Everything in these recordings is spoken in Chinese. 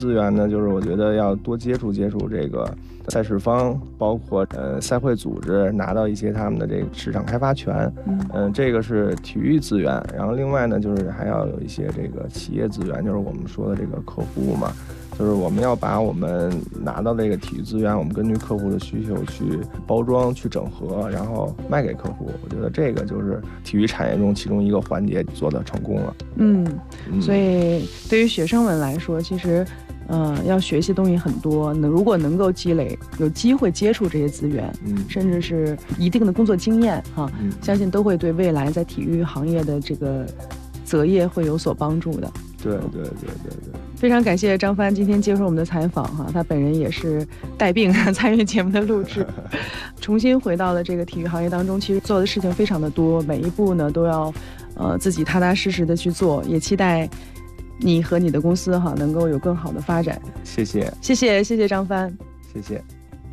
资源呢，就是我觉得要多接触这个赛事方，包括赛会组织，拿到一些他们的这个市场开发权。这个是体育资源。然后另外呢，就是还要有一些这个企业资源，就是我们说的这个客户嘛。就是我们要把我们拿到这个体育资源，我们根据客户的需求去包装、去整合，然后卖给客户。我觉得这个就是体育产业中其中一个环节做得成功了。 所以对于学生们来说，其实要学习东西很多。如果能够积累，有机会接触这些资源，甚至是一定的工作经验相信都会对未来在体育行业的这个择业会有所帮助的。 对， 非常感谢张帆今天接受我们的采访他本人也是带病参与节目的录制，重新回到了这个体育行业当中。其实做的事情非常的多，每一步呢都要自己踏踏实实的去做，也期待你和你的公司能够有更好的发展。 谢谢张帆， 谢谢。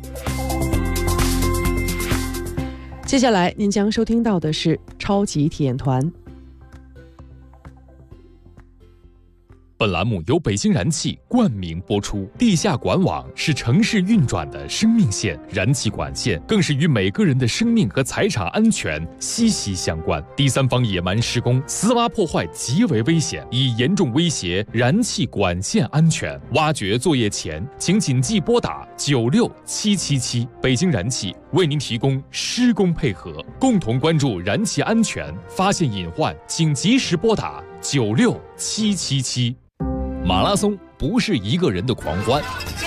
接下来您将收听到的是超级体验团。 本栏目由北京燃气冠名播出。地下管网是城市运转的生命线，燃气管线更是与每个人的生命和财产安全息息相关。第三方野蛮施工、私挖破坏极为危险，已严重威胁燃气管线安全。挖掘作业前，请谨记拨打96777。北京燃气为您提供施工配合，共同关注燃气安全，发现隐患请及时拨打96777。马拉松不是一个人的狂欢，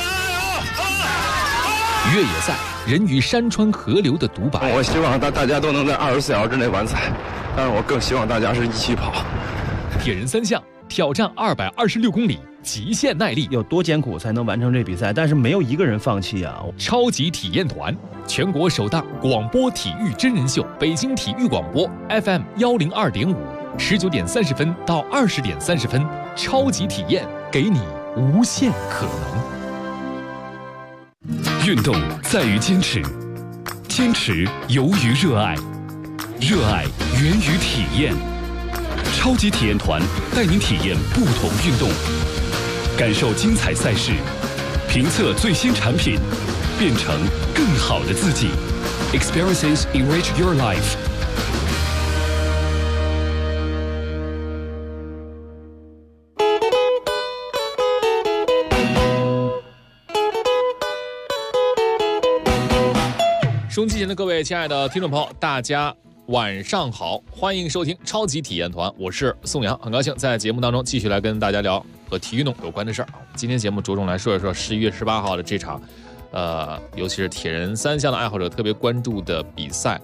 越野赛人与山川河流的独白。 我希望大家都能在24小时之内完赛，但是我更希望大家是一起跑。 铁人三项挑战226公里，极限耐力， 有多艰苦才能完成这比赛？但是没有一个人放弃啊！ 超级体验团，全国首档广播体育真人秀，北京体育广播 FM 102.5，19点30分到20点30分，超级体验，给你无限可能。 运动在于坚持，坚持由于热爱，热爱源于体验。超级体验团带您体验不同运动，感受精彩赛事，评测最新产品，变成更好的自己。Experiences enrich your life。 收音机前的各位亲爱的听众朋友，大家晚上好，欢迎收听超级体验团，我是宋阳，很高兴在节目当中继续来跟大家聊和体育运动有关的事儿。今天节目着重来说一说11月18号的这场，尤其是铁人三项的爱好者特别关注的比赛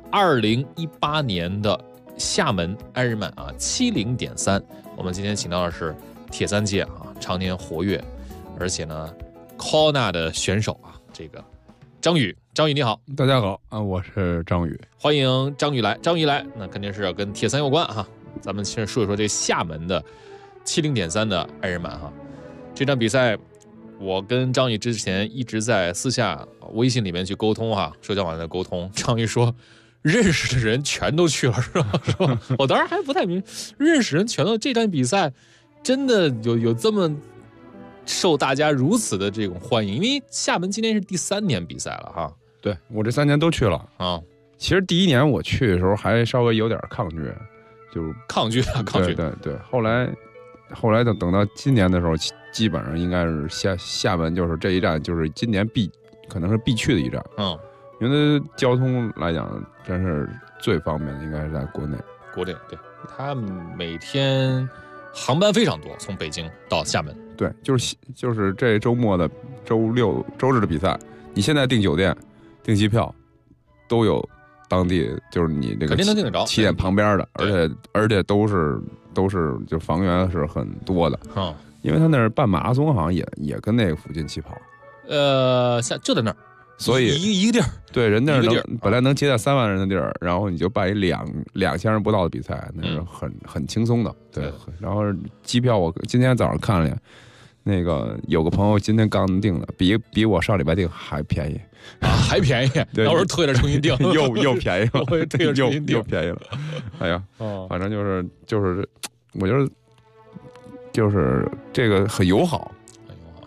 ，2018年的厦门艾日曼70.3。我们今天请到的是铁三界常年活跃，而且呢 Kona 的选手这个张宇你好。 大家好我是张宇， 欢迎张宇来。那肯定是要跟铁三有关咱们先说一说这厦门的70.3的艾日曼这场比赛，我跟张宇之前一直在私下微信里面去沟通社交网站沟通。张宇说认识的人全都去了是吧？我当时还不太明白，认识人全都，这场比赛真的有这么受大家如此的这种欢迎？因为厦门今年是第3年比赛了对，我这3年都去了其实第1年我去的时候还稍微有点抗拒，就是抗拒。 对，后来等到今年的时候，基本上应该是厦门就是这一站就是今年可能是必去的一站因为交通来讲真是最方便的，应该是在国内对，它每天航班非常多，从北京到厦门。 对，就是这周末的周六周日的比赛，你现在订酒店订机票都有当地，就是你这个起点旁边的，而且都是就房源是很多的因为他那儿办马拉松好像也跟那个附近起跑就在那儿， 所以一个地儿， 对，人那儿本来能接待3万人的地儿，然后你就办一2000人不到的比赛，那是很轻松的。对，然后机票我今天早上看了，那个有个朋友今天刚订的，比我上礼拜订还便宜还便宜，到时候退了重新订， 又便宜了， 退了重新订， 又便宜了。哎呀，反正就是，我觉得就是这个很友好，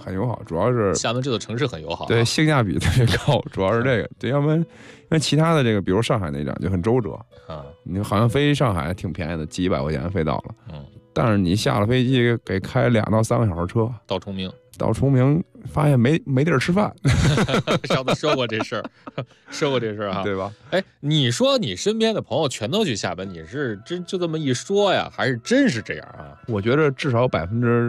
很友好，主要是厦门这座城市很友好， 对，性价比特别高，主要是这个，对，要不然因为其他的这个，比如上海那站就很周折啊，你好像飞上海挺便宜的，几百块钱飞到了，但是你下了飞机给开2到3个小时车到崇明， 发现没地儿吃饭。 上次说过这事儿，哈， 对吧？ 哎，你说你身边的朋友全都去厦门，你是真就这么一说呀，还是真是这样啊？ 我觉得至少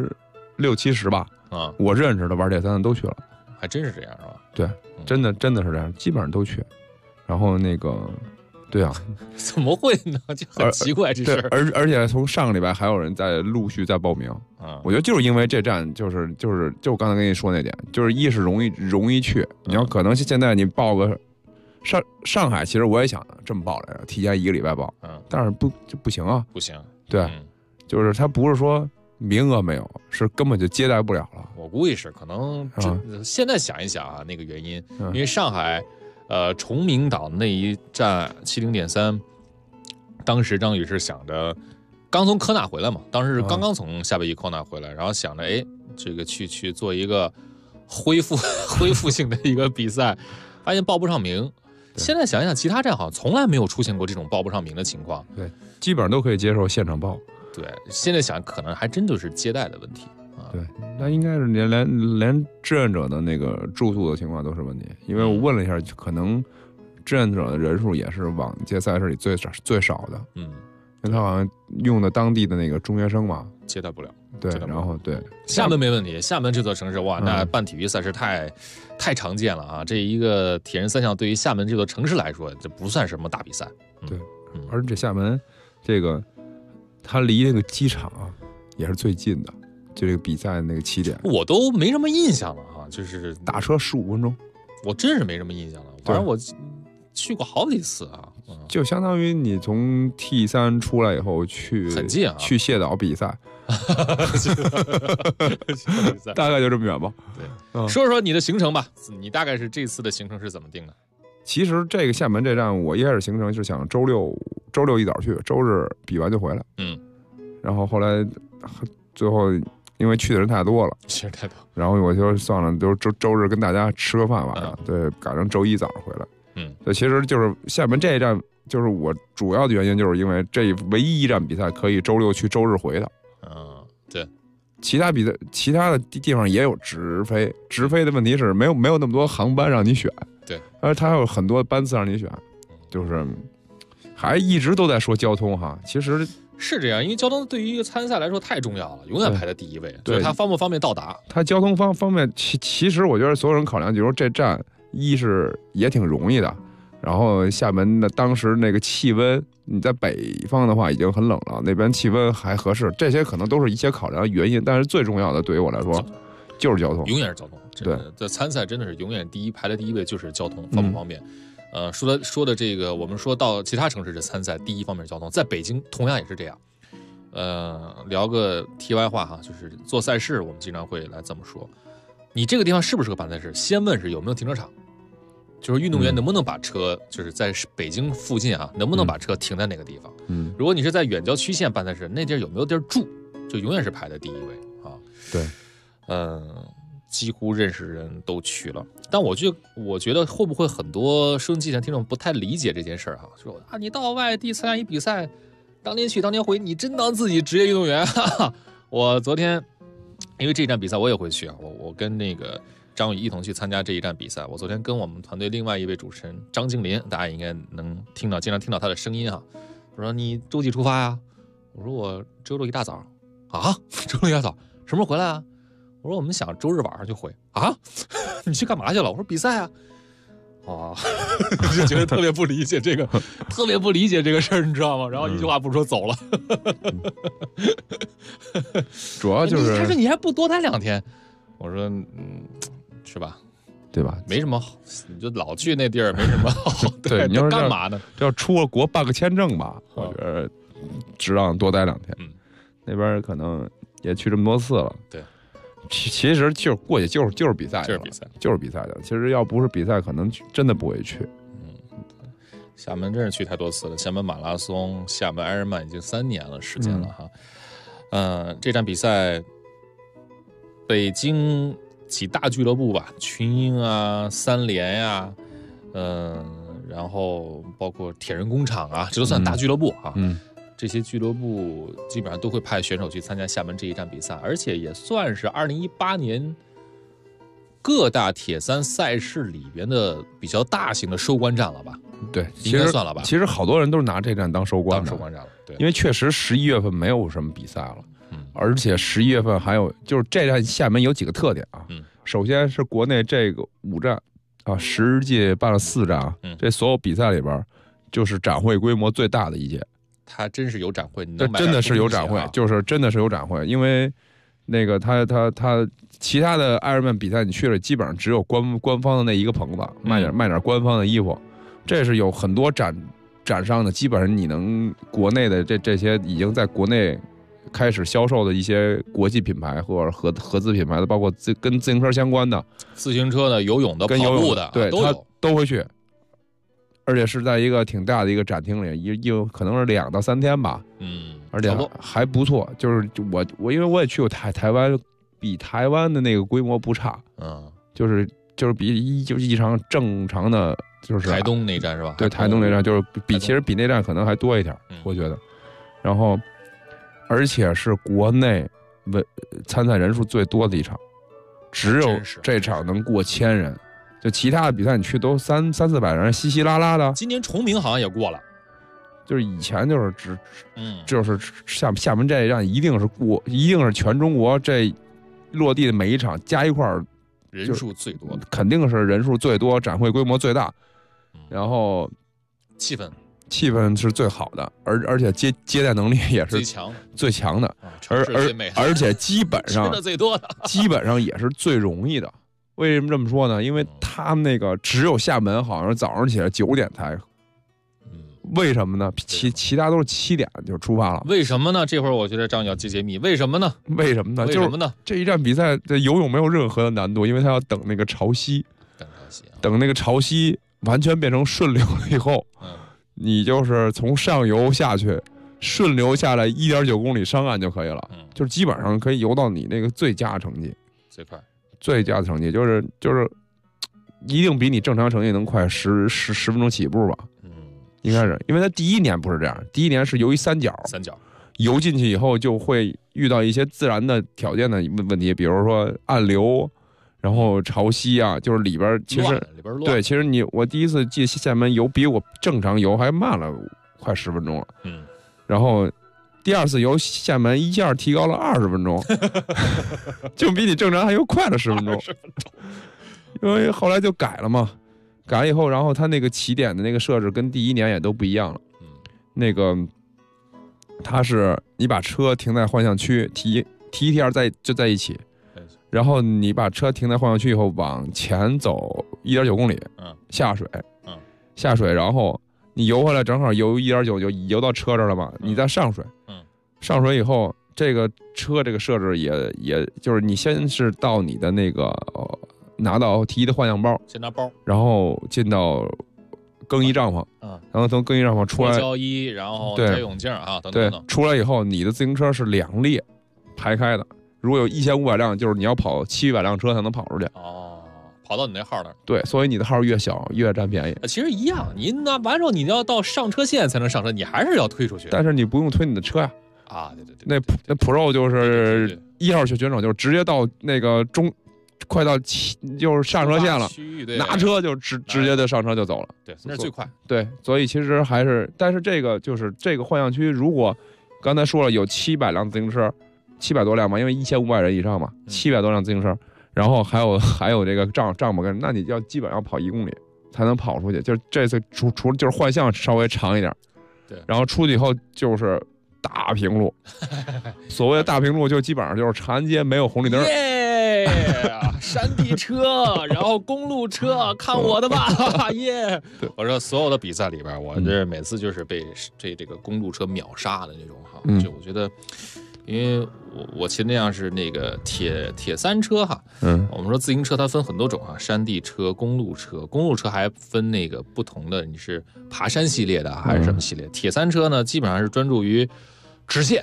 60%-70%吧。啊，我认识的玩铁三的都去了， 还真是这样是吧？ 对，真的是这样，基本上都去。然后那个，对啊， 怎么会呢？就很奇怪这事儿。 而且从上个礼拜还有人在陆续在报名啊。我觉得就是因为这站就我刚才跟你说那点，就是一是容易去，你要可能现在你报个上海，其实我也想这么报来着，提前1个礼拜报，但是不行啊， 不行， 对，就是他不是说名额没有，是根本就接待不了了。 我估计是可能现在想一想啊，那个原因，因为上海。崇明岛那一站70.3，当时张宇是想着，刚从科纳回来嘛，当时是刚刚从夏威夷科纳回来，然后想着，哎，这个去做一个恢复性的一个比赛，发现报不上名。现在想一想，其他站好像从来没有出现过这种报不上名的情况。 对，基本上都可以接受现场报。 对，现在想可能还真就是接待的问题。 对，那应该是连志愿者的那个住宿的情况都是问题，因为我问了一下，可能志愿者的人数也是往届赛事里最少的，因为他好像用的当地的那个中学生嘛， 接待不了。 对，然后对， 厦门没问题，厦门这座城市哇，那办体育赛事太常见了啊！这一个铁人3项对于厦门这座城市来说，这不算什么大比赛。 对，而且厦门这个它离那个机场也是最近的。就这个比赛那个起点， 我都没什么印象了哈，就是打车15分钟， 我真是没什么印象了。反正我去过好几次啊， 就相当于你从 T3 出来以后去很近啊， 去谢岛比赛，大概就这么远吧。 对，说说你的行程吧，你大概是这次的行程是怎么定的？ 其实这个厦门这站，我一开始行程是想周六一早去，周日比完就回来。然后后来最后。因为去的人太多了，然后我就算了，就周日跟大家吃个饭晚上，对，赶上周一早上回来。所以其实就是厦门这一站，就是我主要的原因，就是因为这唯一一站比赛可以周六去周日回的。 对， 其他的地方也有直飞的问题是没有那么多航班让你选。 对， 而它有很多班次让你选，就是还一直都在说交通哈，其实。 是这样，因为交通对于一个参赛来说太重要了，永远排在第一位。对，它方不方便到达？ 它交通方面，其实我觉得所有人考量，就是说这站一是也挺容易的，然后厦门的当时那个气温，你在北方的话已经很冷了，那边气温还合适，这些可能都是一些考量原因。但是最重要的对于我来说，就是交通， 永远是交通。对，在参赛真的是永远排在第一位就是交通方不方便。说的这个，我们说到其他城市的参赛，第一方面是交通，在北京同样也是这样。聊个题外话哈，就是做赛事，我们经常会来这么说：你这个地方适不适合办赛事？先问是有没有停车场，就是运动员能不能把车，就是在北京附近啊，能不能把车停在哪个地方？如果你是在远郊区县办赛事，那地儿有没有地儿住，就永远是排在第一位啊。 对， 几乎认识人都去了，但我觉得会不会很多收音机前听众不太理解这件事儿哈？说啊，你到外地参加一比赛，当年去当年回，你真当自己职业运动员？哈哈，我昨天因为这一站比赛我也会去啊，我跟那个张宇一同去参加这一站比赛。我昨天跟我们团队另外一位主持人张静林，大家应该能经常听到他的声音哈。我说你周几出发呀？我说我周六一大早啊，周六一大早什么时候回来啊？我说我们想周日晚上就回啊，你去干嘛去了？我说比赛啊，就觉得特别不理解这个，特别不理解这个事儿，你知道吗？然后一句话不说走了。 主要就是他说你还不多待2天，我说是吧？ 对吧？ 没什么好，你就老去那地儿没什么好。 对，你要干嘛呢？ 要出了国办个签证吧，我觉得值让多待2天。那边可能也去这么多次了。 对。 其实就是过去就是比赛，就是比赛的。其实要不是比赛，可能真的不会去。 厦门真是去太多次了。厦门马拉松、厦门 Ironman 已经3年了时间了哈。这站比赛，北京几大俱乐部吧，群英啊、三联呀，然后包括铁人工厂啊，这都算大俱乐部啊。这些俱乐部基本上都会派选手去参加厦门这一站比赛，而且也算是2018年各大铁三赛事里边的比较大型的收官战了吧？ 对， 应该算了吧。 其实好多人都是拿这站当收官战了，对， 因为确实11月份没有什么比赛了，而且11月份还有就是这站厦门有几个特点啊，首先是国内这个5站啊，10届办了4站啊，这所有比赛里边就是展会规模最大的一届， 它真是有展会， 这真的是有展会，就是真的是有展会，因为那个他其他的艾尔曼比赛你去了，基本上只有官方的那一个棚子，卖点官方的衣服，这是有很多展商的，基本上你能国内的这些已经在国内开始销售的一些国际品牌或者合资品牌的，包括跟自行车相关的、 自行车的、游泳的、 跟跑步的， 对， 都有， 都会去，而且是在一个挺大的一个展厅里，可能是2到3天吧，而且还不错。就是我因为我也去过台湾，比台湾的那个规模不差，就是比一场正常的，就是台东那站是吧？ 对，台东那站就是其实比那站可能还多一点，我觉得。然后，而且是国内参赛人数最多的一场，只有这场能过1000人，就其他的比赛你去都300-400人，稀稀拉拉的。 今年崇明好像也过了。 就是以前就是就是厦门这一站一定是全中国这落地的每一场加一块人数最多的， 肯定是人数最多，展会规模最大，然后气氛是最好的，而且接待能力也是最强的，而且基本上最多的， 基本上也是最容易的。为什么这么说呢？因为他们那个只有厦门好像是早上起来9点才。为什么呢？其他都是7点就出发了。 为什么呢？这会儿我觉得张要揭秘，为什么呢？ 就是这一站比赛的游泳没有任何的难度，因为他要等那个潮汐，等那个潮汐完全变成顺流了以后，你就是从上游下去，顺流下来1.9公里上岸就可以了，就是基本上可以游到你那个最佳的成绩，最佳的成绩就是一定比你正常成绩能快10分钟起步吧。应该是，因为他第一年不是这样，第一年是游一三角，游进去以后就会遇到一些自然的条件的问题，比如说暗流，然后潮汐啊，就是里边其实对，其实我第一次进厦门游比我正常游还慢了快10分钟了，然后第二次游厦门一下提高了20分钟，就比你正常还又快了10分钟，因为后来就改了嘛。改了以后，然后他那个起点的那个设置跟第一年也都不一样了。那个他是你把车停在幻象区，提一二就在一起，然后你把车停在幻象区以后往前走1.9公里，下水，然后你游回来正好游1.9就游到车这儿了嘛，你再上水，上水以后这个车这个设置也就是你先是到你的那个。拿到提的换样包， 先拿包， 然后进到更衣帐篷，然后从更衣帐篷出来， 胶衣，然后戴泳镜啊，等等。 对，出来以后，你的自行车是2列排开的。如果有1500辆，就是你要跑700辆车才能跑出去。 跑到你那号那儿。 对，所以你的号越小越占便宜。 其实一样，你拿完之后，你要到上车线才能上车，你还是要推出去。 但是你不用推你的车呀。 对。 那 Pro 就是1号选手，就直接到那个快到就是上车线了，拿车就直接就上车就走了， 对，那是最快。 对，所以其实还是，但是这个就是这个幻象区，如果刚才说了有700辆自行车，700多辆嘛，因为1500人以上嘛，700多辆自行车，然后还有这个帐篷跟，那你要基本上跑1公里才能跑出去。就是这次除了就是幻象稍微长一点， 对， 然后出去以后就是大平路，所谓的大平路就基本上就是长安街没有红绿灯。 山地车，然后公路车，看我的吧，耶！我说所有的比赛里边，我这每次就是被这个公路车秒杀的那种哈，就我觉得，因为我骑那样是那个铁三车哈，我们说自行车它分很多种啊，山地车、公路车还分那个不同的，你是爬山系列的还是什么系列？铁三车呢，基本上是专注于直线。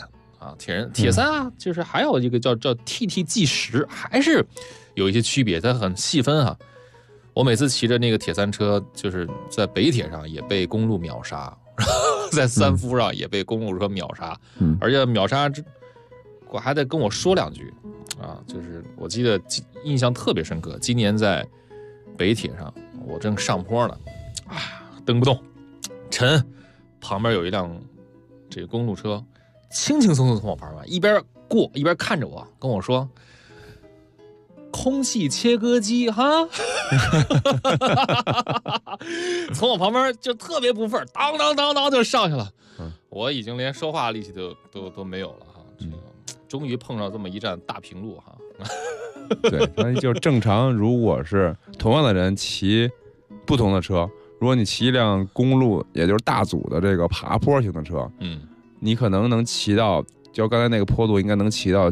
啊，铁三啊，就是还有一个叫 TT 计时，还是有一些区别，它很细分啊。我每次骑着那个铁三车，就是在北铁上也被公路秒杀，在三夫上也被公路车秒杀，而且秒杀我还得跟我说两句啊，就是我记得印象特别深刻，今年在北铁上，我正上坡呢，蹬不动，沉，旁边有一辆这个公路车，轻轻松松从我旁边一边过一边看着我，跟我说。空气切割机哈，从我旁边就特别不忿，当当当当就上去了，我已经连说话力气都没有了哈，这个终于碰上这么一站大平路哈。 对，那就正常，如果是同样的人骑不同的车，如果你骑一辆公路，也就是大组的这个爬坡型的车，你可能能骑到，就刚才那个坡度应该能骑到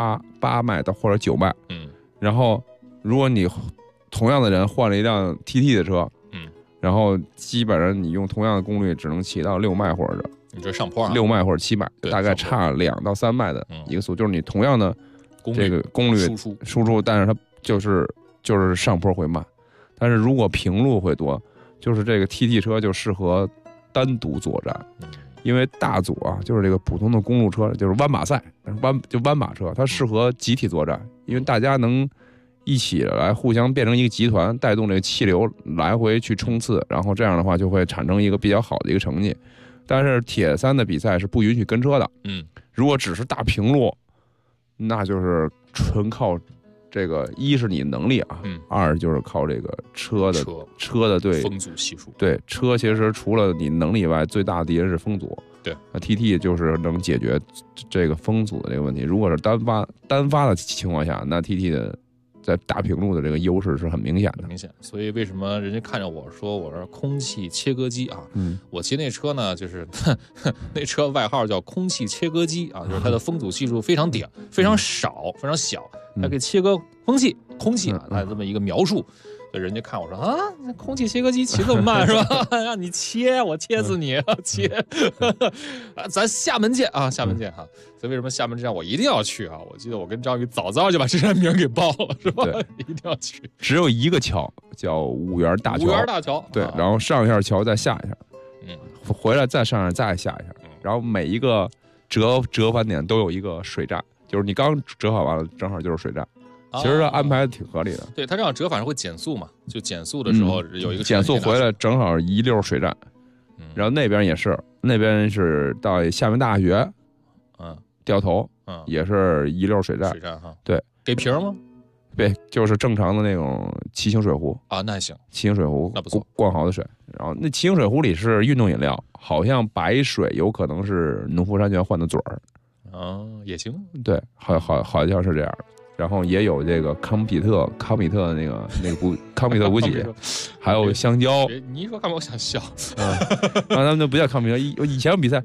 8迈到或者9迈，然后，如果你同样的人换了一辆 TT 的车，然后基本上你用同样的功率只能骑到6迈或者你这上坡啊， 6迈或者7迈，大概差2到3迈的一个速，就是你同样的这个功率输出，但是它就是上坡会慢，但是如果平路会多，就是这个 TT 车就适合单独作战。因为大组啊，就是这个普通的公路车，就是弯马赛，弯马车，它适合集体作战，因为大家能一起来互相变成一个集团，带动这个气流来回去冲刺，然后这样的话就会产生一个比较好的一个成绩。但是铁三的比赛是不允许跟车的，如果只是大平路，那就是纯靠这个，一是你能力啊，二就是靠这个车的对风阻系数。对， 车其实除了你能力以外，最大的敌人是风阻。 对， 那 TT 就是能解决这个风阻的这个问题。如果是单发的情况下，那 TT 的在大平路的这个优势是很明显的。 明显，所以为什么人家看着我说空气切割机啊？我骑那车呢，就是那车外号叫空气切割机啊，就是它的风阻系数非常低，非常少，非常小，它可以切割空气啊，它这么一个描述。所以人家看我说啊，空气切割机骑这么慢是吧？让你切，我切死你！切，咱厦门见啊，厦门见哈。所以为什么厦门之战我一定要去啊？我记得我跟张宇早就把这站名给报了，是吧？一定要去。 只有一个桥叫五园大桥， 五园大桥对，然后上一下桥再下一下，回来再上一下再下一下，然后每一个折返点都有一个水站，就是你刚折返完了，正好就是水站。其实安排的挺合理的， 对，他这样折返是会减速嘛？就减速的时候有一个减速回来正好一溜水站，然后那边也是，那边是到厦门大学，掉头，也是一溜水站， 水站哈， 对， 给瓶吗？ 对，就是正常的那种骑行水壶啊，那还行， 骑行水壶那不错， 灌好的水，然后那骑行水壶里是运动饮料，好像白水有可能是农夫山泉换的嘴儿， 也行， 对，好像是这样的。然后也有这个康比特的那个康比特补给，还有香蕉。 你一说干嘛我想笑。 他们就不叫康比特，以前比赛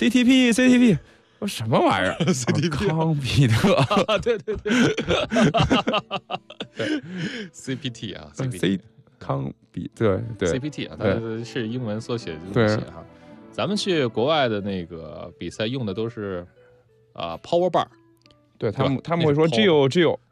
CTP， 我什么玩意儿 ？CTP 康比特， 对。CPT 啊 ，CPT 康比对 CPT 啊，它是英文缩写，就写哈。咱们去国外的那个比赛用的都是Power Bar。 对他们会说 Gio，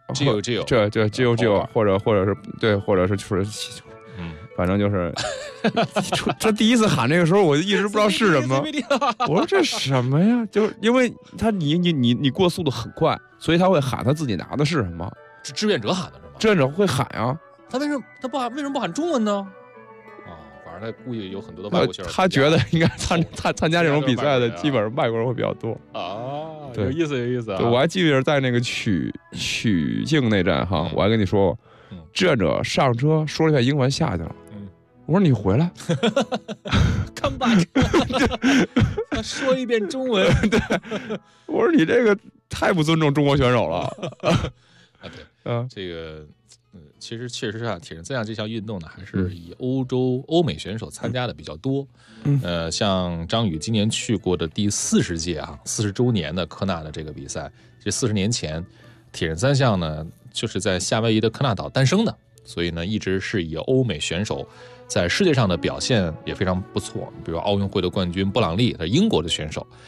或者是对，或者是反正就是这第一次喊这个时候，我就一直不知道是什么。我说这什么呀？就是因为你过速度很快，所以他会喊他自己拿的是什么？ 是志愿者喊的是吗？ 志愿者会喊呀。 他为什么不喊中文呢？反正他估计有很多的外国选手， 他觉得应该参加这种比赛的，基本上外国人会比较多啊。 对， 有意思啊！ 我还记得在那个曲靖那站哈，我还跟你说，志愿者上车说了一下英文下去了。我说你回来 ，come back， 他说一遍中文。 对，我说你这个太不尊重中国选手了。 对，这个。其实确实啊，铁人三项这项运动呢，还是以欧美选手参加的比较多。像张宇今年去过的第40届40周年的科纳的这个比赛，这40年前，铁人三项呢就是在夏威夷的科纳岛诞生的，所以呢一直是以欧美选手在世界上的表现也非常不错。比如奥运会的冠军布朗利，他是英国的选手。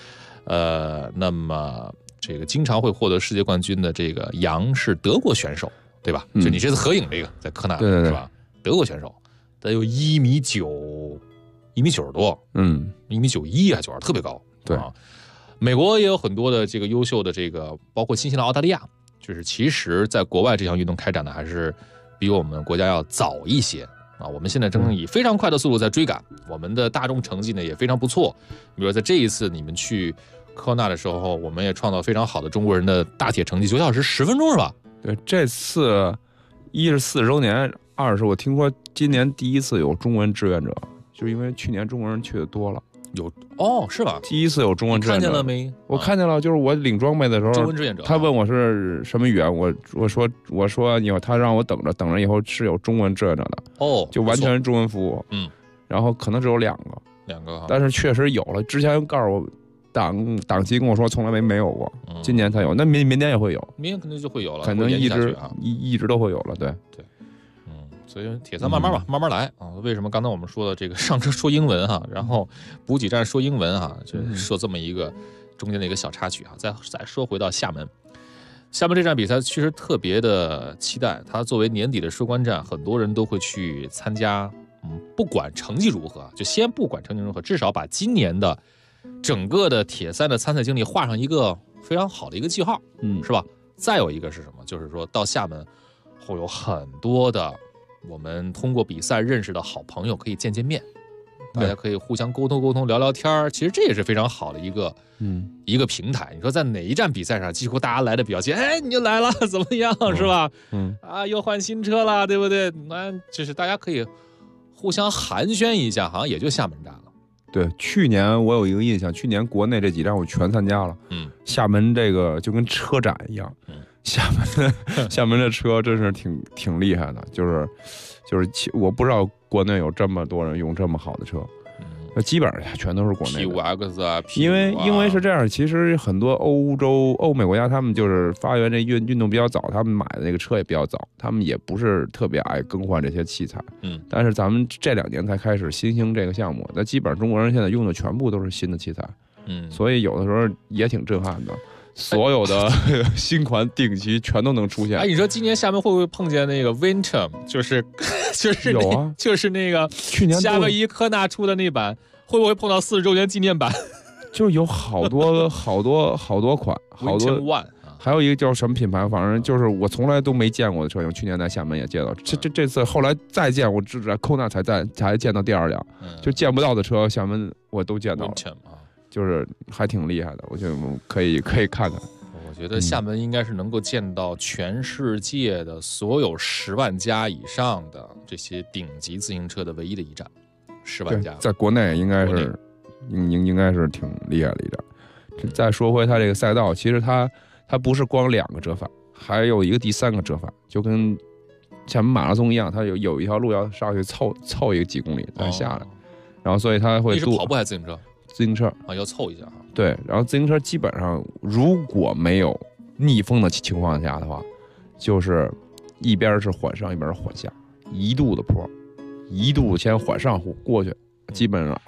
那么这个经常会获得世界冠军的这个杨是德国选手，对吧？就你这次合影这个在科纳是吧？德国选手，他有1.91米多，1.91米还92，特别高。 对啊，美国也有很多的这个优秀的这个，包括新西兰、澳大利亚，就是其实在国外这项运动开展的还是比我们国家要早一些啊。我们现在正以非常快的速度在追赶，我们的大众成绩呢也非常不错。比如说在这一次你们去科纳的时候，我们也创造非常好的中国人的大铁成绩，9小时10分钟是吧？ 对，这次1是40周年，2是我听说今年第一次有中文志愿者，就是因为去年中国人去的多了。 有哦，是吧？ 第一次有中文志愿者， 看见了没？ 我看见了，就是我领装备的时候， 中文志愿者， 他问我是什么语言，我说以后他让我等着以后是有中文志愿者的哦， 就完全是中文服务，然后可能只有两个，但是确实有了。之前告诉我党旗跟我说从来没有过，今年才有，那明年也会有， 明年肯定就会有了， 可能一直都会有了，对。 所以铁三慢慢吧，慢慢来啊。为什么刚才我们说的这个上车说英文哈，然后补给站说英文哈，就说这么一个中间的一个小插曲哈。再说回到厦门这站比赛，确实特别的期待。它作为年底的收官战，很多人都会去参加。不管成绩如何，就先不管成绩如何，至少把今年的整个的铁三的参赛经历画上一个非常好的一个记号，是吧？再有一个是什么？就是说到厦门会有很多的。我们通过比赛认识的好朋友可以见面，大家可以互相沟通聊聊天，其实这也是非常好的一个平台。你说在哪一站比赛上几乎大家来的比较近，哎，你就来了怎么样，是吧？又换新车了，对不对？那就是大家可以互相寒暄一下，好像也就厦门站了。 对，去年我有一个印象，去年国内这几站我全参加了，厦门这个就跟车展一样，厦门的车真是挺厉害的，就是我不知道国内有这么多人用这么好的车，基本上全都是国内的 P5X 啊， 因为是这样，其实很多欧美国家他们就是发源这运动比较早，他们买的那个车也比较早，他们也不是特别爱更换这些器材，但是咱们这2年才开始新兴这个项目，那基本上中国人现在用的全部都是新的器材，所以有的时候也挺震撼的。所有的新款顶级全都能出现。 哎，你说今年厦门会不会碰见那个 Winter， 就是有啊， 就是那个去年夏威夷科纳出的那版，会不会碰到40周年纪念版？ 就有好多款，好多。还有一个叫什么品牌，反正就是我从来都没见过的车型，去年在厦门也见到。这次后来再见，我只在科纳才见到第2辆，就见不到的车，厦门我都见到了。就是还挺厉害的，我觉得我们可以看看。 我觉得厦门应该是能够见到全世界的所有10万加以上的这些顶级自行车的唯一的一站，10万家， 在国内应该是挺厉害的一站。再说回它这个赛道，其实它不是光2个折返，还有一个第3个折返，就跟厦门马拉松一样，它有一条路要上去凑一个几公里再下来，然后所以它会。 你是跑步还是自行车？ 自行车啊，要凑一下啊。 对，然后自行车基本上如果没有逆风的情况下的话，就是一边是缓上一边是缓下，1度的坡，1度先缓上过去，基本上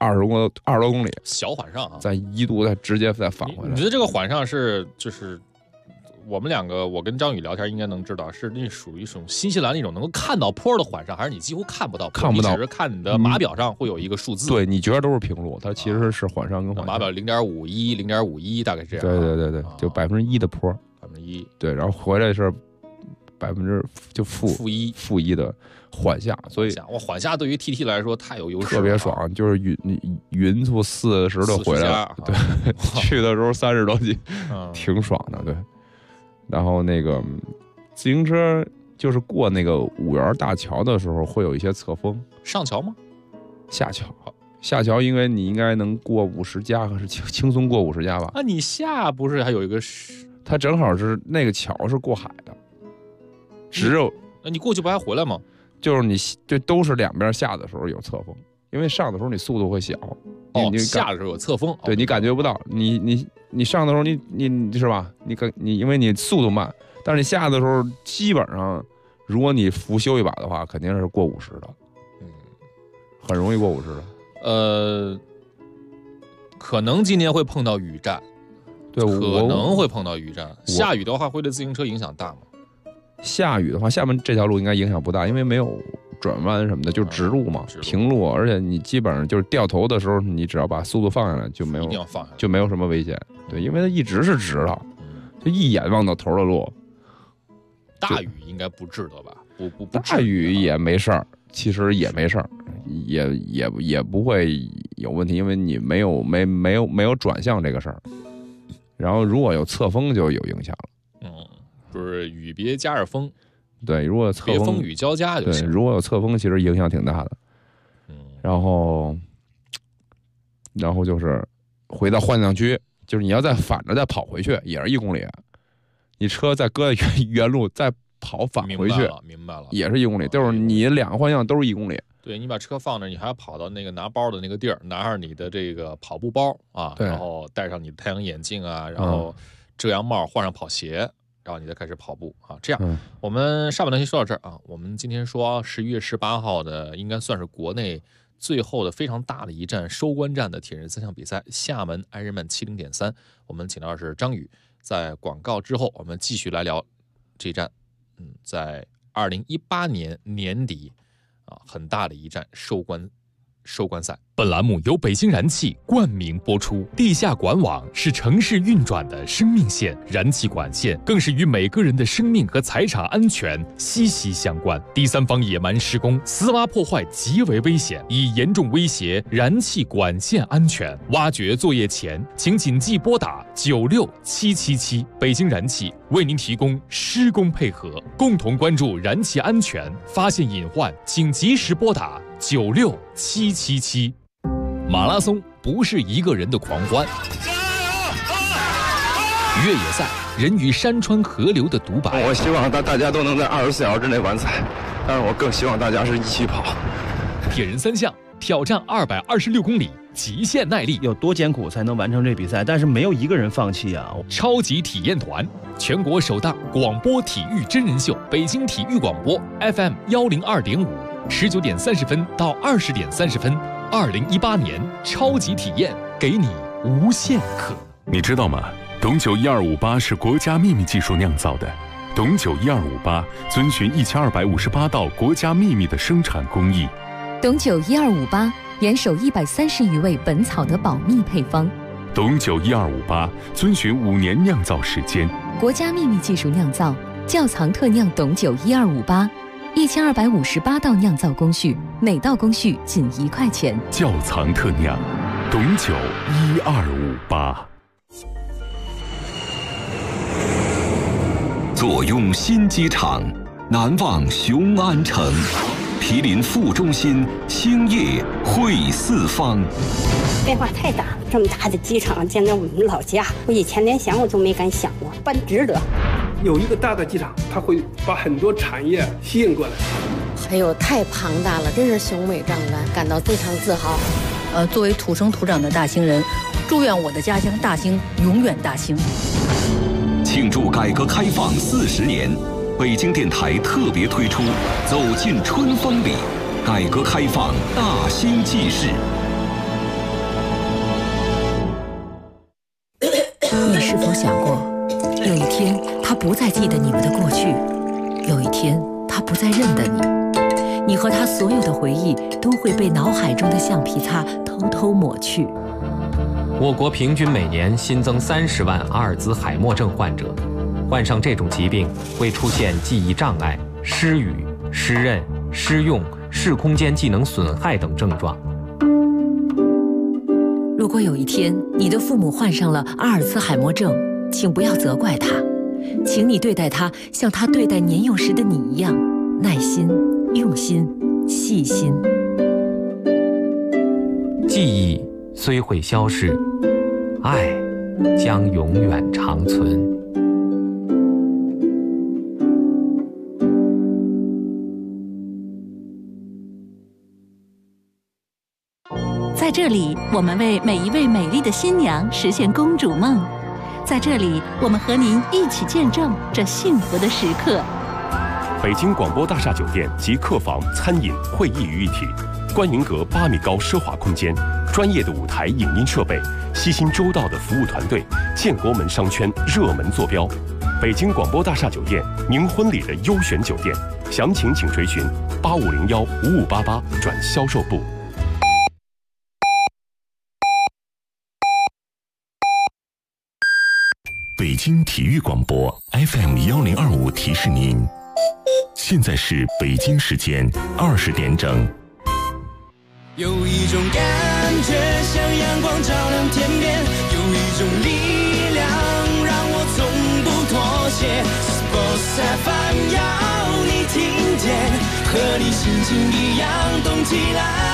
20多公里， 小缓上啊， 再1度再直接再返回来。 你觉得这个缓上就是我们2个，我跟张宇聊天应该能知道，是那属于一种新西兰那种能够看到坡的缓上，还是你几乎看不到？你只是看你的码表上会有一个数字。 对，你觉得都是平路，它其实是缓上跟缓下。 码表0.51大概是这样。对，就1%的坡 ，1%。 对，然后回来是就负一的缓下，所以缓下对于 TT 来说太有优势， 特别爽，就是匀速40多回来了，对，去的时候30多几，挺爽的，对。然后那个自行车就是过那个五原大桥的时候会有一些侧风。 上桥吗？ 下桥，因为你应该能过50加，还是轻松过50加吧？ 啊，你下不是还有一个？ 它正好是那个桥是过海的，只有那你过去不还回来吗？ 就是你就都是两边下的时候有侧风，因为上的时候你速度会小， 你下的时候有侧风， 对，你感觉不到，你上的时候你是吧？你因为你速度慢，但是你下的时候基本上，如果你扶修一把的话，肯定是过50的，很容易过50的。 可能今年会碰到雨战， 对， 可能会碰到雨战。下雨的话会对自行车影响大吗？ 下雨的话，下面这条路应该影响不大，因为没有转弯什么的，就是直路嘛，平路，而且你基本上就是掉头的时候，你只要把速度放下来，就没有， 一定要放下来， 就没有什么危险。对，因为它一直是直的，就一眼望到头的路。 大雨应该不治得吧？不， 大雨也没事儿，其实也没事儿，也不会有问题，因为你没有转向这个事儿。然后如果有侧风就有影响了。 就是雨别加上风。 对，如果侧风， 别风雨交加就行。 对，如果有侧风，其实影响挺大的。然后就是回到换挡区，就是你要再反着再跑回去，也是1公里。你车再搁在原路再跑返回去， 明白了， 也是1公里。就是你2个换向都是1公里。 对，你把车放那，你还要跑到那个拿包的那个地儿，拿上你的这个跑步包啊，然后戴上你的太阳眼镜啊，然后遮阳帽，换上跑鞋。然后你再开始跑步啊，这样，我们上半段就说到这儿啊。我们今天说11月18号的，应该算是国内最后的非常大的一站收官战的铁人3项比赛——厦门 Ironman 70.3。我们请到的是张宇，在广告之后，我们继续来聊这一站。在2018年年底啊，很大的一站收官赛。 本栏目由北京燃气冠名播出。地下管网是城市运转的生命线，燃气管线更是与每个人的生命和财产安全息息相关。第三方野蛮施工、私挖破坏极为危险，已严重威胁燃气管线安全。挖掘作业前，请谨记拨打96777。北京燃气为您提供施工配合，共同关注燃气安全，发现隐患请及时拨打96777。马拉松不是一个人的狂欢，越野赛人与山川河流的独白。 我希望大家都能在24小时之内完赛，但是我更希望大家是一起跑。 铁人3项挑战226公里，极限耐力， 有多艰苦才能完成这比赛？但是没有一个人放弃啊！ 超级体验团，全国首档广播体育真人秀，北京体育广播 FM 102.5，19点30分到20点30分。2018年超级体验，给你无限可能。 你知道吗？董酒1258是国家秘密技术酿造的。董酒1258遵循1258道国家秘密的生产工艺。 董酒1258严守130余位本草的保密配方。 董酒1258遵循5年酿造时间。 国家秘密技术酿造，窖藏特酿董酒1258，1258道酿造工序，每道工序仅1块钱。 窖藏特酿，董酒1258。 坐拥新机场，难忘雄安城。毗邻副中心，兴业汇四方。 变化太大了，这么大的机场建在我们老家，我以前连想我都没敢想过，办值得。 有一个大的机场，它会把很多产业吸引过来。 哎呦，太庞大了，真是雄伟壮观，感到非常自豪。 作为土生土长的大兴人，祝愿我的家乡大兴永远大兴。 庆祝改革开放40年，北京电台特别推出《走进春风里》，改革开放大兴纪事。 你是否想过，有一天他不再记得你们的过去，有一天他不再认得你，你和他所有的回忆都会被脑海中的橡皮擦偷偷抹去。 我国平均每年新增30万阿尔兹海默症患者，患上这种疾病会出现记忆障碍、失语、失认、失用、视空间技能损害等症状。 如果有一天你的父母患上了阿尔兹海默症，请不要责怪他，请你对待他像他对待年幼时的你一样，耐心、用心、细心。 记忆虽会消逝，爱将永远长存。 在这里，我们为每一位美丽的新娘实现公主梦。在这里，我们和您一起见证这幸福的时刻。 北京广播大厦酒店集客房、餐饮、会议于一体，观云阁8米高奢华空间，专业的舞台影音设备，悉心周到的服务团队，建国门商圈热门坐标。北京广播大厦酒店，您婚礼的优选酒店，详情请垂询8501-5588转销售部。 北京体育广播 FM1025提示您，现在是北京时间20点整。 有一种感觉像阳光照亮天边，有一种力量让我从不妥协。Sports FM 要你听见，和你心情一样动起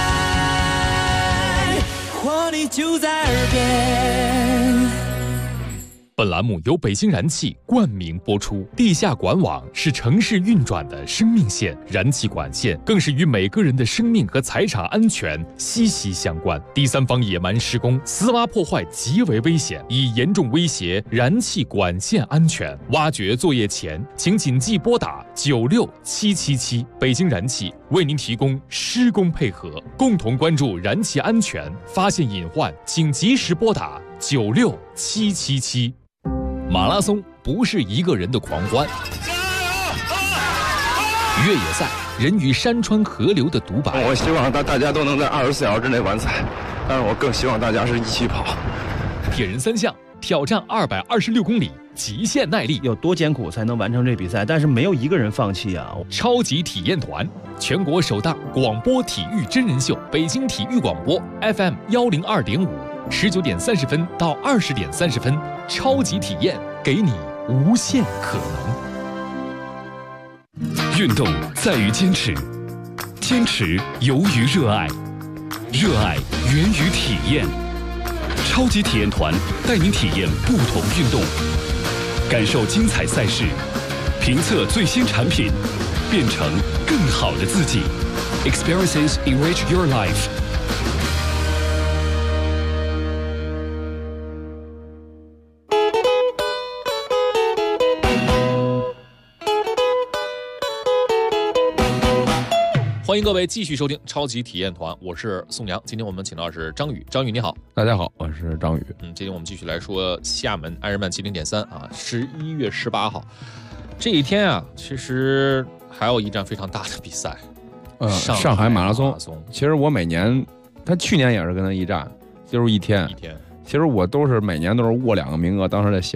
来，活力就在耳边。 本栏目由北京燃气冠名播出。地下管网是城市运转的生命线，燃气管线更是与每个人的生命和财产安全息息相关。第三方野蛮施工、私挖破坏极为危险，已严重威胁燃气管线安全。挖掘作业前，请谨记拨打96777。北京燃气为您提供施工配合，共同关注燃气安全，发现隐患请及时拨打96777。马拉松不是一个人的狂欢，越野赛人与山川河流的独白。 我希望大家都能在24小时之内完赛，但是我更希望大家是一起跑。 铁人3项挑战226公里极限耐力， 有多艰苦才能完成这比赛？但是没有一个人放弃啊！ 超级体验团，全国首档广播体育真人秀，北京体育广播 FM102.5，19点30分到20点30分，超级体验给你无限可能。运动在于坚持，坚持由于热爱，热爱源于体验。超级体验团带您体验不同运动，感受精彩赛事，评测最新产品，变成更好的自己。Experiences enrich your life。 欢迎各位继续收听超级体验团，我是宋阳。今天我们请到的是张宇，张宇你好。 大家好，我是张宇。 今天我们继续来说厦门艾日曼70.3啊，11月18号这一天啊，其实还有一站非常大的比赛， 上海马拉松。其实我每年，他去年也是跟他一站，就是一天。其实我都是每年都是握2个名额，当时在想。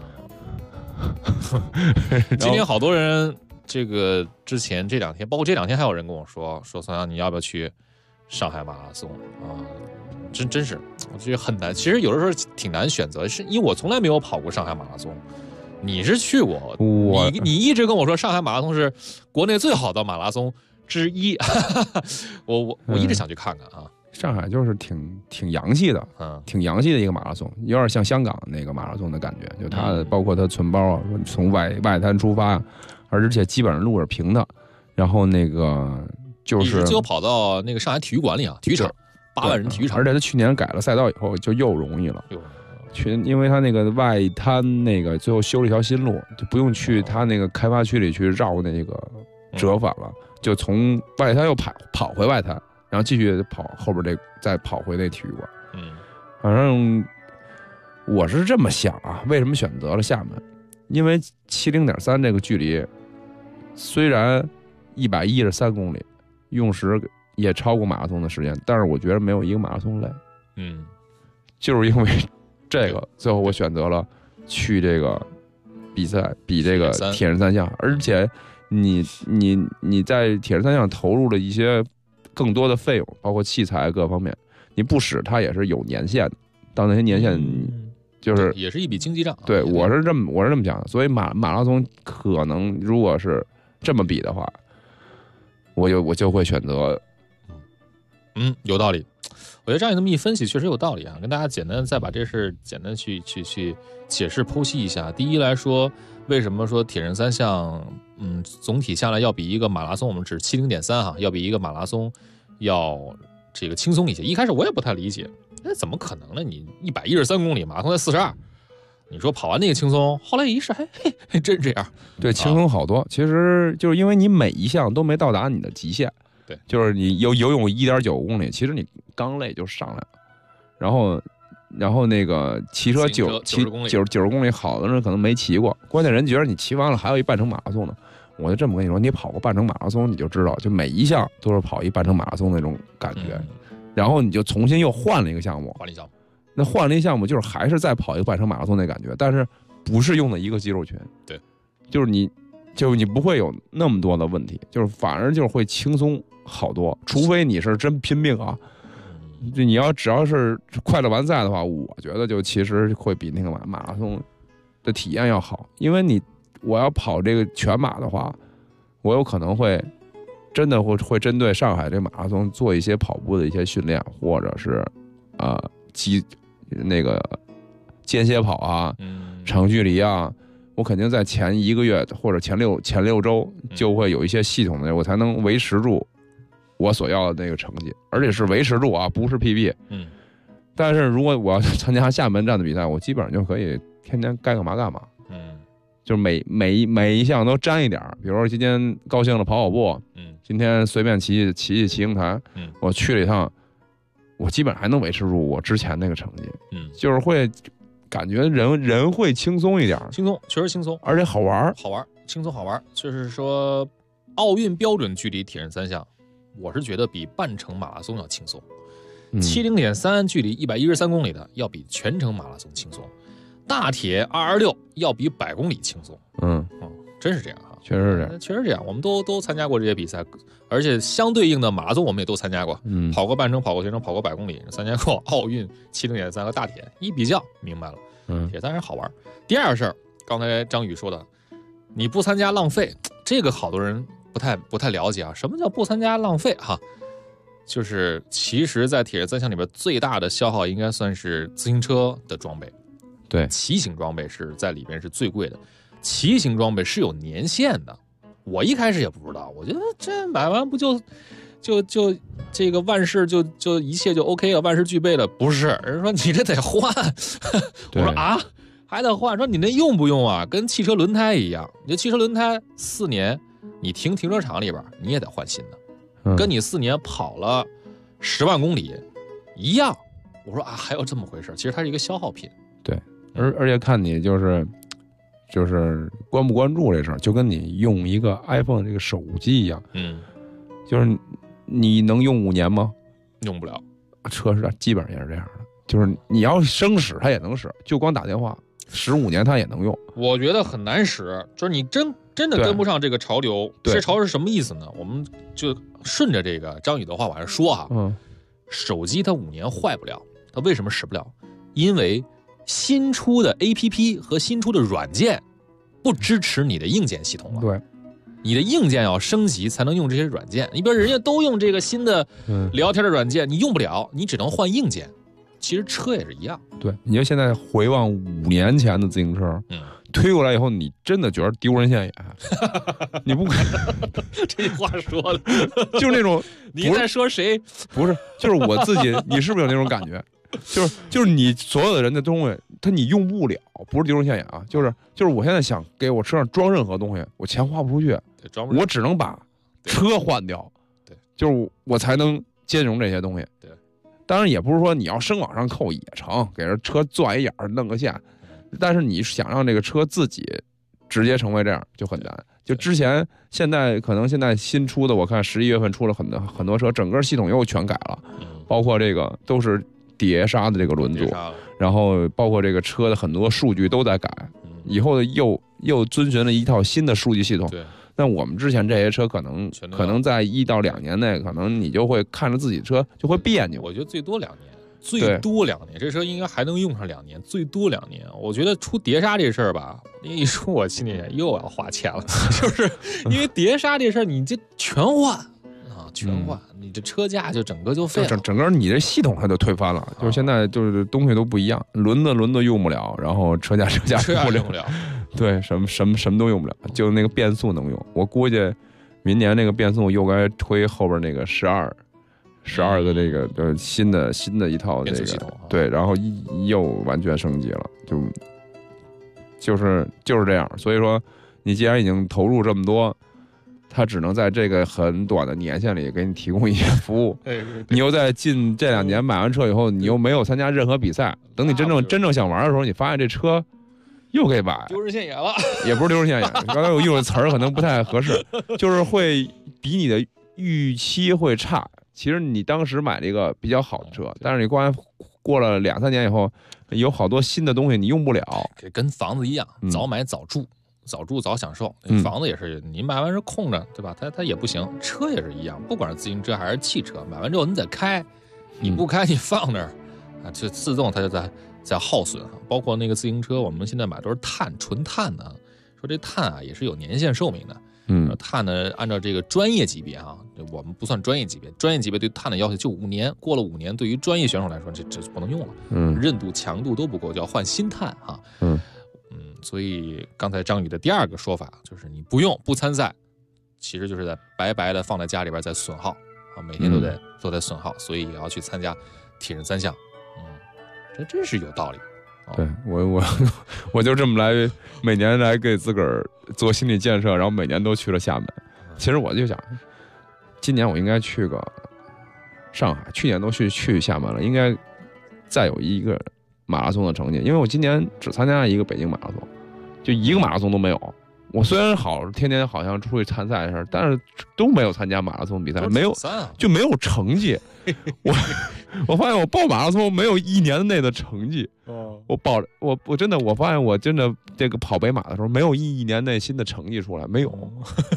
今天好多人。这个之前这2天，包括这2天，还有人跟我说宋阳，你要不要去上海马拉松啊？真是，我觉得很难。其实有的时候挺难选择，是因为我从来没有跑过上海马拉松。你是去过，你一直跟我说上海马拉松是国内最好的马拉松之一，我一直想去看看啊。 上海就是挺洋气的，挺洋气的一个马拉松，有点像香港那个马拉松的感觉，就它包括它存包啊，从外滩出发。而且基本上路是平的，然后那个就是最后跑到那个上海体育馆里啊，体育场8万人体育场。 而且他去年改了赛道以后，就又容易了。因为他那个外滩那个最后修了一条新路，就不用去他那个开发区里去绕那个折返了，就从外滩又跑回外滩，然后继续跑后边再跑回那体育馆。反正我是这么想啊，为什么选择了厦门？因为70.3这个距离。虽然113公里，用时也超过马拉松的时间，但是我觉得没有一个马拉松累。就是因为这个，最后我选择了去这个比赛，比这个铁人3项，而且你在铁人3项投入了一些更多的费用，包括器材各方面，你不使它也是有年限的，到那些年限。就是也是一笔经济账。 对，我是这么想的，所以马拉松可能如果是这么比的话，我就会选择。 有道理。我觉得这样这么一分析，确实有道理啊。跟大家简单再把这事简单去解释剖析一下。第一来说，为什么说铁人3项，总体下来要比一个马拉松，我们指70.3哈，要比一个马拉松要这个轻松一些。一开始我也不太理解。怎么可能呢？你113公里，马拉松才42， 你说跑完那个轻松，后来一试，还真这样。 对，轻松好多。其实就是因为你每一项都没到达你的极限。 对， 就是你游泳1.9公里，其实你刚累就上来了。然后那个骑车90公里，好的人可能没骑过，关键人觉得你骑完了还有一半程马拉松呢。我就这么跟你说，你跑过半程马拉松，你就知道，就每一项都是跑一半程马拉松那种感觉。然后你就重新又换了一个项目，那换了一项目就是还是再跑一个半程马拉松那感觉，但是不是用的一个肌肉群。 对， 就是你不会有那么多的问题，就是反而就是会轻松好多，除非你是真拼命啊。就你只要是快乐完赛的话，我觉得就其实会比那个马拉松的体验要好，因为我要跑这个全马的话，我有可能会真的会针对上海这马拉松做一些跑步的一些训练，或者是那个间歇跑啊，长距离啊，我肯定在前1个月或者前6周就会有一些系统的，我才能维持住我所要的那个成绩，而且是维持住啊，不是 PB。但是如果我要参加厦门站的比赛，我基本上就可以天天该干嘛干嘛。就是每一项都沾一点，比如说今天高兴了跑步，今天随便骑骑行台，我去了一趟，我基本上还能维持住我之前那个成绩。就是会感觉人会轻松一点， 轻松确实轻松， 而且好玩， 轻松好玩。就是说，奥运标准距离铁人3项，我是觉得比半程马拉松要轻松。70.3距离113公里的要比全程马拉松轻松。大铁226要比100公里轻松，真是这样哈， 确实是这样， 确实这样。我们都参加过这些比赛，而且相对应的马拉松我们也都参加过，跑过半程，跑过全程，跑过100公里，参加过奥运70.3和大铁，一比较明白了，铁三是好玩。第二个事儿，刚才张宇说的，你不参加浪费，这个好多人不太了解啊，什么叫不参加浪费哈？就是其实，在铁人3项里边，最大的消耗应该算是自行车的装备。 对， 骑行装备是在里边是最贵的，骑行装备是有年限的。我一开始也不知道，我觉得这买完不就这个万事就一切就 OK 了，万事俱备了。不是，人说你这得换。我说啊，还得换？说你那用不用啊？跟汽车轮胎一样，你这汽车轮胎4年，你停车场里边你也得换新的，跟你4年跑了10万公里一样。我说啊，还有这么回事？其实它是一个消耗品。 对。而且看你就是关不关注这事儿，就跟你用一个 iPhone 这个手机一样，就是你能用5年吗？ 用不了。 车是基本上也是这样的，就是你要生使它也能使，就光打电话15年它也能用。 我觉得很难使，就是你真的跟不上这个潮流。这潮流是什么意思呢？我们就顺着这个张宇的话往上说哈，手机它5年坏不了，它为什么使不了？因为新出的 APP 和新出的软件不支持你的硬件系统了。 对， 你的硬件要升级才能用这些软件。你比如人家都用这个新的聊天的软件，你用不了，你只能换硬件。其实车也是一样。 对，你就现在回望5年前的自行车，推过来以后，你真的觉得丢人现眼。你不可这话说的， 就是那种你在说谁？ 不是，就是我自己。你是不是有那种感觉？就是你所有的人的东西，你用不了，不是丢人现眼啊，就是我现在想给我车上装任何东西，我钱花不出去，我只能把车换掉， 对， 就是我才能兼容这些东西。 对， 当然也不是说你要生往上扣也成，给这车钻一眼弄个线，但是你想让这个车自己直接成为这样就很难。就现在可能现在新出的，我看11月份出了很多车，整个系统又全改了，包括这个都是碟刹的这个轮组，然后包括这个车的很多数据都在改，以后又遵循了一套新的数据系统。 对， 那我们之前这些车可能在1到2年内，可能你就会看着自己车就会别扭。 我觉得最多2年，最多2年，这车应该还能用上2年，最多2年。我觉得出碟刹这事儿吧，一说我心里又要花钱了，就是因为碟刹这事儿你这全换。全换，你这车架就整个就废了， 整个你这系统它就推翻了。就是现在就是东西都不一样，轮子用不了，然后车架用不了，对，什么都用不了，就那个变速能用。我估计明年那个变速又该推后边那个12个那个新的一套那个，对，然后又完全升级了，就就是这样。所以说，你既然已经投入这么多，他只能在这个很短的年限里给你提供一些服务。你又在近这2年买完车以后，你又没有参加任何比赛，等你真正想玩的时候，你发现这车又给买丢人现眼了， 也不是丢人现眼。刚才我用的词儿可能不太合适，就是会比你的预期会差。其实你当时买了一个比较好的车，但是你过了2-3年以后，有好多新的东西你用不了。 跟房子一样，早买早住。早住早享受，房子也是，你买完是空着，对吧？它也不行。车也是一样，不管是自行车还是汽车，买完之后你得开，你不开你放那儿啊，就自动它就在耗损。包括那个自行车，我们现在买都是纯碳的，说这碳啊也是有年限寿命的。碳呢，按照这个专业级别啊，我们不算专业级别，专业级别对碳的要求就5年，过了5年，对于专业选手来说，这不能用了。韧度、强度都不够，就要换新碳啊。所以刚才张宇的第2个说法就是你不参赛，其实就是在白白的放在家里边在损耗啊，每天都在损耗，所以也要去参加铁人3项。这真是有道理。 对，我就这么来，每年来给自个儿做心理建设，然后每年都去了厦门。其实我就想，今年我应该去个上海，去年都去厦门了，应该再有一个马拉松的成绩，因为我今年只参加了一个北京马拉松，就一个马拉松都没有。我虽然天天好像出去参赛的事，但是都没有参加马拉松比赛，没有就没有成绩。我发现我报马拉松没有1年内的成绩。我真的我发现我真的这个跑北马的时候没有1年内新的成绩出来，没有。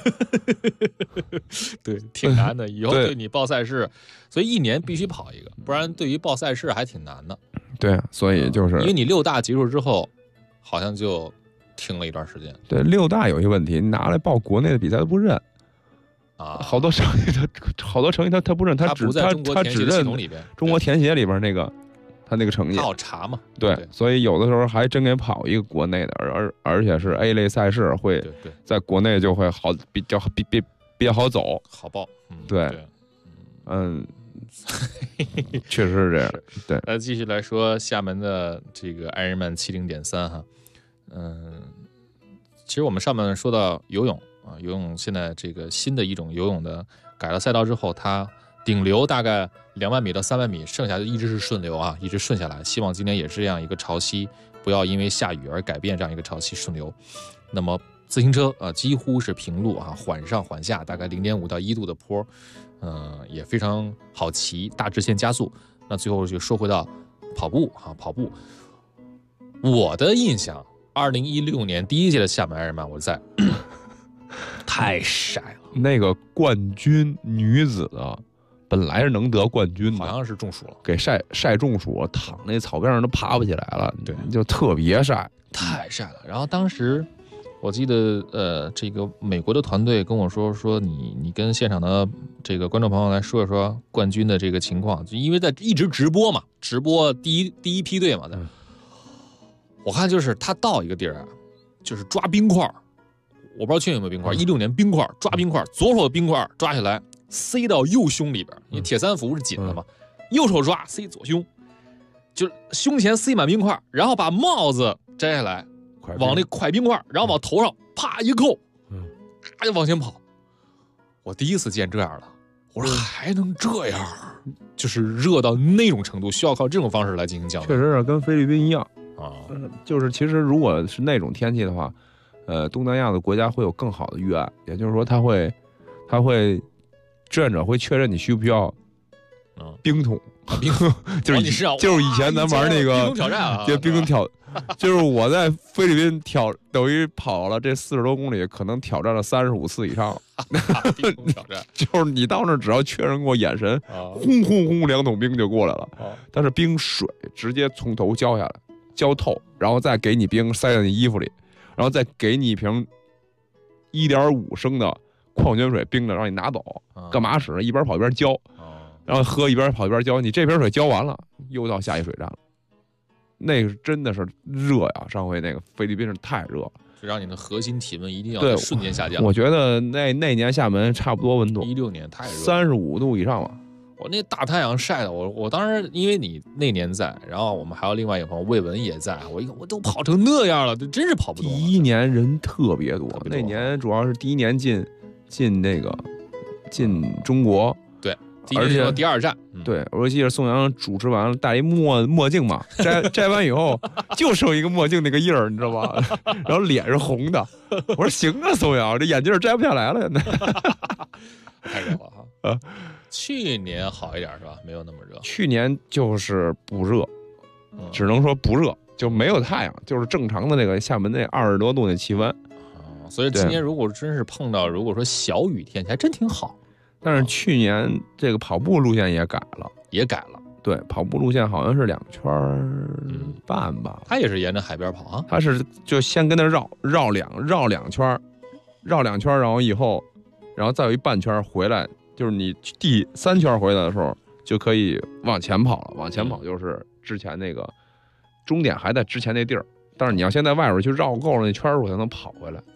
对，挺难的。以后对你报赛事，所以1年必须跑一个，不然对于报赛事还挺难的。 对，所以就是因为你6大结束之后，好像就停了一段时间。 对，6大有一个问题，你拿来报国内的比赛都不认啊，好多成绩他不认，他只认中国田协里边那个他那个成绩， 他好查嘛。 对，所以有的时候还真给跑一个国内的，而且是 A 类赛事会在国内就会好比较好走， 好报。 对，确实是这样。对， 那继续来说厦门的这个艾日曼70.3哈，其实我们上面说到游泳啊，游泳现在这个新的一种游泳的改了赛道之后，它顶流大概2万米到3万米，剩下的一直是顺流啊，一直顺下来。希望今年也是这样一个潮汐，不要因为下雨而改变这样一个潮汐顺流。那么自行车几乎是平路啊，缓上缓下，大概0.5到1度的坡。也非常好骑，大直线加速。那最后就说回到跑步啊，跑步。我的印象，2016年第1届的厦门艾日曼，我在太晒了。 那个冠军女子的本来是能得冠军的， 好像是中暑了， 给晒中暑，躺那草边上都爬不起来了。对，就特别晒， 太晒了。然后当时我记得这个美国的团队跟我说你跟现场的这个观众朋友来说一说冠军的这个情况，就因为在一直直播嘛，直播第一梯队嘛。我看就是他到一个地儿啊，就是抓冰块，我不知道去年有没有冰块，16年冰块抓冰块，左手的冰块抓下来塞到右胸里边，因为铁三服是紧的嘛，右手抓塞左胸，就是胸前塞满冰块，然后把帽子摘下来。往那快冰块，然后往头上啪一扣，就往前跑。我第一次见这样的，我说还能这样，就是热到那种程度，需要靠这种方式来进行降温。 确实是跟菲律宾一样啊，就是其实如果是那种天气的话，东南亚的国家会有更好的预案，也就是说他会志愿者会确认你需不需要冰桶，就是以前咱玩那个冰桶挑战啊， 就冰桶挑。就是我在菲律宾等于跑了这40多公里，可能挑战了35次以上。 挑战就是你到那只要确认过眼神，轰轰轰2桶冰就过来了。但是冰水直接从头浇下来，浇透，然后再给你冰塞在你衣服里，然后再给你一瓶1.5升的矿泉水冰的，让你拿走。干嘛使？一边跑一边浇，然后喝一边跑一边浇。你这瓶水浇完了，又到下一水站了。那个真的是热呀！上回那个菲律宾是太热了， 就让你的核心体温一定要瞬间下降。 我觉得那年厦门差不多温度 ，16年太热 ，35度以上吧。 我那大太阳晒的，我当时因为你那年在，然后我们还有另外一个朋友魏文也在，我都跑成那样了，这真是跑不动了。 第一年人特别多，那年主要是第一年进中国， 对，而且第2站， 对，我记得宋阳主持完了戴一墨镜嘛，摘完以后就剩一个墨镜那个印儿，你知道吧？然后脸是红的，我说行啊，宋阳这眼镜摘不下来了， 太热了哈。去年好一点是吧？没有那么热。 去年就是不热，只能说不热，就没有太阳，就是正常的那个厦门那20多度那气温。 所以今年如果真是碰到如果说小雨天气，还真挺好。 但是去年这个跑步路线也改了，对，跑步路线好像是2圈半吧。 他也是沿着海边跑啊。 他是就先跟那绕两圈，然后以后，然后再有一半圈回来。就是你第3圈回来的时候，就可以往前跑了。往前跑就是之前那个终点还在之前那地儿，但是你要先在外边去绕够了那圈儿，我才能跑回来。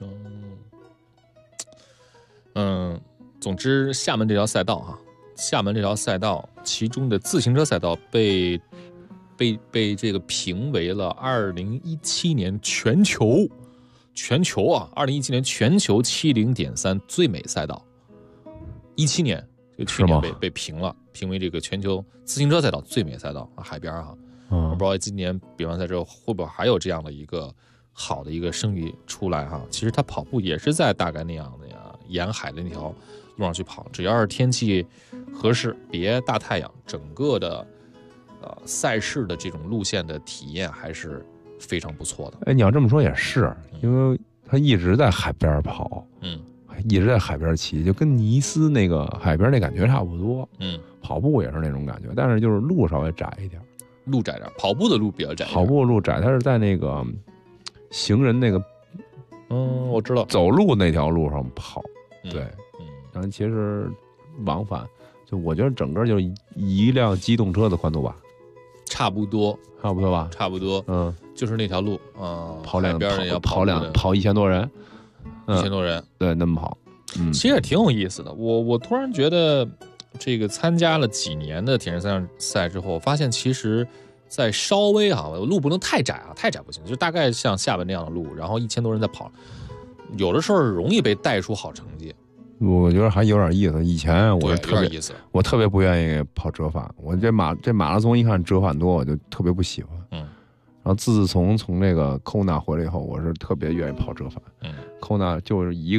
总之厦门这条赛道哈，厦门这条赛道其中的自行车赛道被这个评为了2017年全球啊，2017年全球70.3最美赛道。17年，就去年被评为这个全球自行车赛道最美赛道啊，海边啊。我不知道今年比完赛之后会不会还有这样的一个好的一个声誉出来哈。其实他跑步也是在大概那样的沿海的那条路上去跑，只要是天气合适，别大太阳，整个的赛事的这种路线的体验还是非常不错的。 哎，你要这么说也是，因为他一直在海边跑，一直在海边骑，就跟尼斯那个海边那感觉差不多。跑步也是那种感觉，但是就是路稍微窄一点， 跑步的路比较窄， 跑步的路窄，它是在那个行人那个， 我知道， 走路那条路上跑，对，但其实往返，就我觉得整个就是一辆机动车的宽度吧， 差不多吧， 差不多，就是那条路， 跑 1000 多人。 1000多人， 对，那么跑， 其实也挺有意思的。我突然觉得，这个参加了几年的铁人赛之后，发现其实，在稍微路不能太窄啊，太窄不行，就大概像厦门那样的路，然后1000多人在跑，有的时候容易被带出好成绩。 我觉得还有点意思。以前我我特别不愿意跑折返，我这马拉松一看折返多，我就特别不喜欢。然后自从那个Kona回来以后，我是特别愿意跑折返。Kona 就是一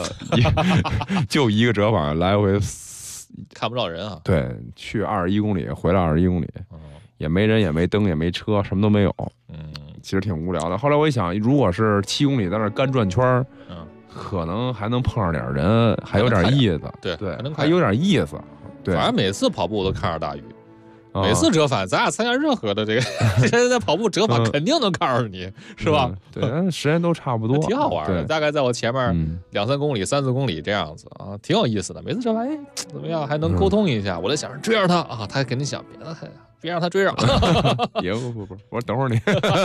个折返，来回看不着人啊。 对，去21公里，回来21公里，也没人，也没灯，也没车，什么都没有。其实挺无聊的。后来我一想，如果是7公里在那干转圈，可能还能碰上点人，还有点意思。 对， 还有点意思。对， 反正每次跑步我都看着大雨。每次折返，咱俩参加任何的这个，现在在跑步折返肯定能看着你，是吧？ 对，时间都差不多， 挺好玩的。大概在我前面2-3公里、3-4公里这样子啊，挺有意思的。每次折返，怎么样？还能沟通一下。我在想追上他啊，他肯定想别让他追上。 别不，我说等会儿你。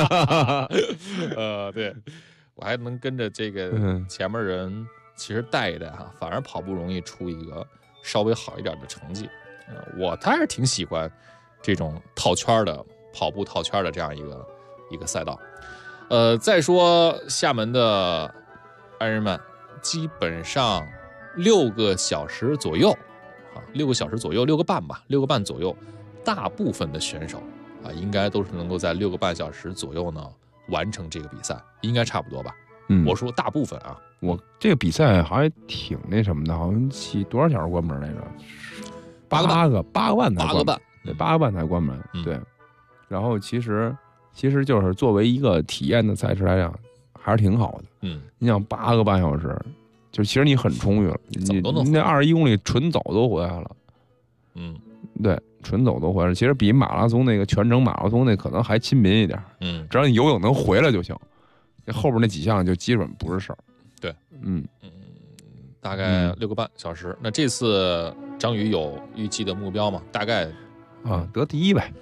对，我还能跟着这个前面人其实带一带哈，反而跑步容易出一个稍微好一点的成绩。我还是挺喜欢这种套圈的跑步套圈的这样一个赛道。再说厦门的爱日曼，基本上6个小时左右啊，6个小时左右，6个半吧，6个半左右，大部分的选手啊，应该都是能够在6个半小时左右呢完成这个比赛，应该差不多吧。我说大部分啊， 我这个比赛好像挺那什么的，好像起多少小时关门来着？8个半才关门，对，8个半才关门，对。然后其实就是作为一个体验的赛事来讲，还是挺好的。你想8个半小时，就其实你很充裕了，你那21公里纯走都回来了。对，纯走都回来了。其实比马拉松那个全程马拉松那可能还亲民一点。只要你游泳能回来就行，那后边那几项就基本不是事儿。 对，大概6个半小时。那这次张宇有预计的目标吗？大概得第1呗，